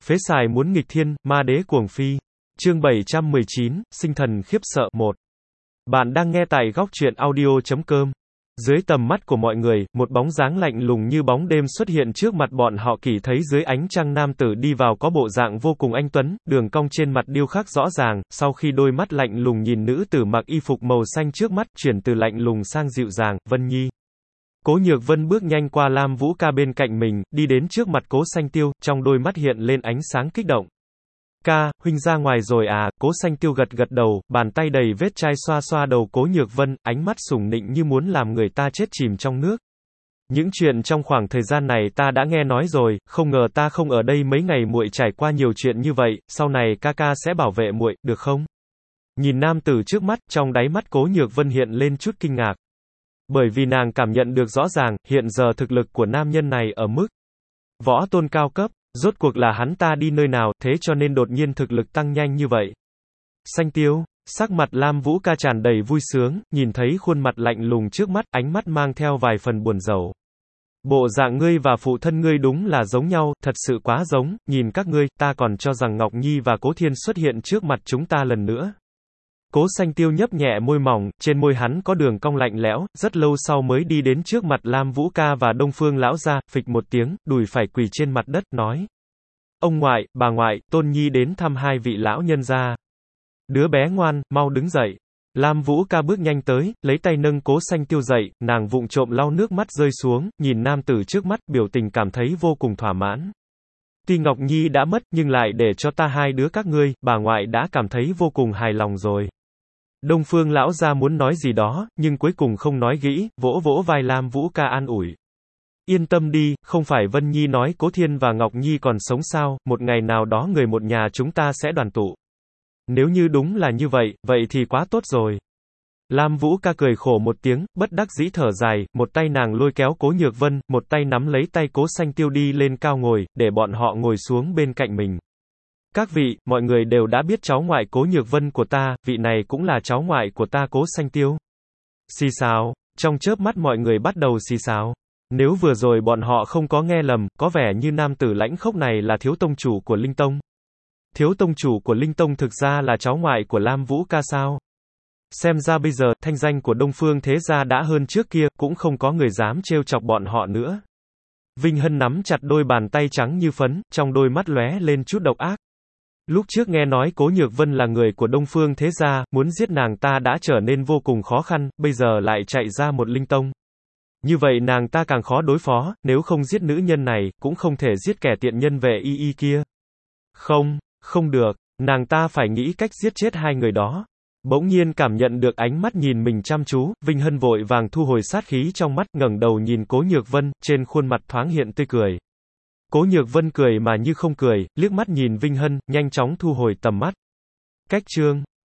Phế xài muốn nghịch thiên, ma đế cuồng phi. Chương 719, sinh thần khiếp sợ 1. Bạn đang nghe tại góc truyện audio.com. Dưới tầm mắt của mọi người, một bóng dáng lạnh lùng như bóng đêm xuất hiện trước mặt bọn họ. Kỳ thấy dưới ánh trăng nam tử đi vào có bộ dạng vô cùng anh tuấn, đường cong trên mặt điêu khắc rõ ràng, sau khi đôi mắt lạnh lùng nhìn nữ tử mặc y phục màu xanh trước mắt, chuyển từ lạnh lùng sang dịu dàng, Vân Nhi. Cố Nhược Vân bước nhanh qua Lam Vũ Ca bên cạnh mình, đi đến trước mặt Cố Xanh Tiêu, trong đôi mắt hiện lên ánh sáng kích động. Ca, huynh ra ngoài rồi à? Cố Xanh Tiêu gật gật đầu, bàn tay đầy vết chai xoa xoa đầu Cố Nhược Vân, ánh mắt sủng nịnh như muốn làm người ta chết chìm trong nước. Những chuyện trong khoảng thời gian này ta đã nghe nói rồi, không ngờ ta không ở đây mấy ngày muội trải qua nhiều chuyện như vậy, sau này ca ca sẽ bảo vệ muội, được không? Nhìn nam tử trước mắt, trong đáy mắt Cố Nhược Vân hiện lên chút kinh ngạc. Bởi vì nàng cảm nhận được rõ ràng, hiện giờ thực lực của nam nhân này ở mức võ tôn cao cấp, rốt cuộc là hắn ta đi nơi nào, thế cho nên đột nhiên thực lực tăng nhanh như vậy. Xanh Tiêu, sắc mặt Lam Vũ Ca tràn đầy vui sướng, nhìn thấy khuôn mặt lạnh lùng trước mắt, ánh mắt mang theo vài phần buồn rầu. Bộ dạng ngươi và phụ thân ngươi đúng là giống nhau, thật sự quá giống, nhìn các ngươi, ta còn cho rằng Ngọc Nhi và Cố Thiên xuất hiện trước mặt chúng ta lần nữa. Cố Xanh Tiêu nhấp nhẹ môi mỏng, trên môi hắn có đường cong lạnh lẽo, rất lâu sau mới đi đến trước mặt Lam Vũ Ca và Đông Phương lão gia, phịch một tiếng, đùi phải quỳ trên mặt đất, nói: Ông ngoại, bà ngoại, Tôn Nhi đến thăm hai vị lão nhân gia. Đứa bé ngoan, mau đứng dậy. Lam Vũ Ca bước nhanh tới, lấy tay nâng Cố Xanh Tiêu dậy, nàng vụng trộm lau nước mắt rơi xuống, nhìn nam tử trước mắt, biểu tình cảm thấy vô cùng thỏa mãn. Tuy Ngọc Nhi đã mất, nhưng lại để cho ta hai đứa các ngươi, bà ngoại đã cảm thấy vô cùng hài lòng rồi. Đông Phương lão gia muốn nói gì đó, nhưng cuối cùng không nói gĩ, vỗ vỗ vai Lam Vũ Ca an ủi. Yên tâm đi, không phải Vân Nhi nói Cố Thiên và Ngọc Nhi còn sống sao, một ngày nào đó người một nhà chúng ta sẽ đoàn tụ. Nếu như đúng là như vậy, vậy thì quá tốt rồi. Lam Vũ Ca cười khổ một tiếng, bất đắc dĩ thở dài, một tay nàng lôi kéo Cố Nhược Vân, một tay nắm lấy tay Cố Xanh Tiêu đi lên cao ngồi, để bọn họ ngồi xuống bên cạnh mình. Các vị, mọi người đều đã biết cháu ngoại Cố Nhược Vân của ta, vị này cũng là cháu ngoại của ta Cố Xanh Tiêu. Xì xào, trong chớp mắt mọi người bắt đầu xì xào. Nếu vừa rồi bọn họ không có nghe lầm, có vẻ như nam tử lãnh khốc này là thiếu tông chủ của Linh Tông. Thiếu tông chủ của Linh Tông thực ra là cháu ngoại của Lam Vũ Ca sao? Xem ra bây giờ, thanh danh của Đông Phương thế gia đã hơn trước kia, cũng không có người dám trêu chọc bọn họ nữa. Vinh Hân nắm chặt đôi bàn tay trắng như phấn, trong đôi mắt lóe lên chút độc ác. Lúc trước nghe nói Cố Nhược Vân là người của Đông Phương thế gia, muốn giết nàng ta đã trở nên vô cùng khó khăn, bây giờ lại chạy ra một Linh Tông. Như vậy nàng ta càng khó đối phó, nếu không giết nữ nhân này, cũng không thể giết kẻ tiện nhân về y kia. Không được, nàng ta phải nghĩ cách giết chết hai người đó. Bỗng nhiên cảm nhận được ánh mắt nhìn mình chăm chú, Vinh Hân vội vàng thu hồi sát khí trong mắt, ngẩng đầu nhìn Cố Nhược Vân, trên khuôn mặt thoáng hiện tươi cười. Cố Nhược Vân cười mà như không cười, liếc mắt nhìn Vinh Hân, nhanh chóng thu hồi tầm mắt. Cách chương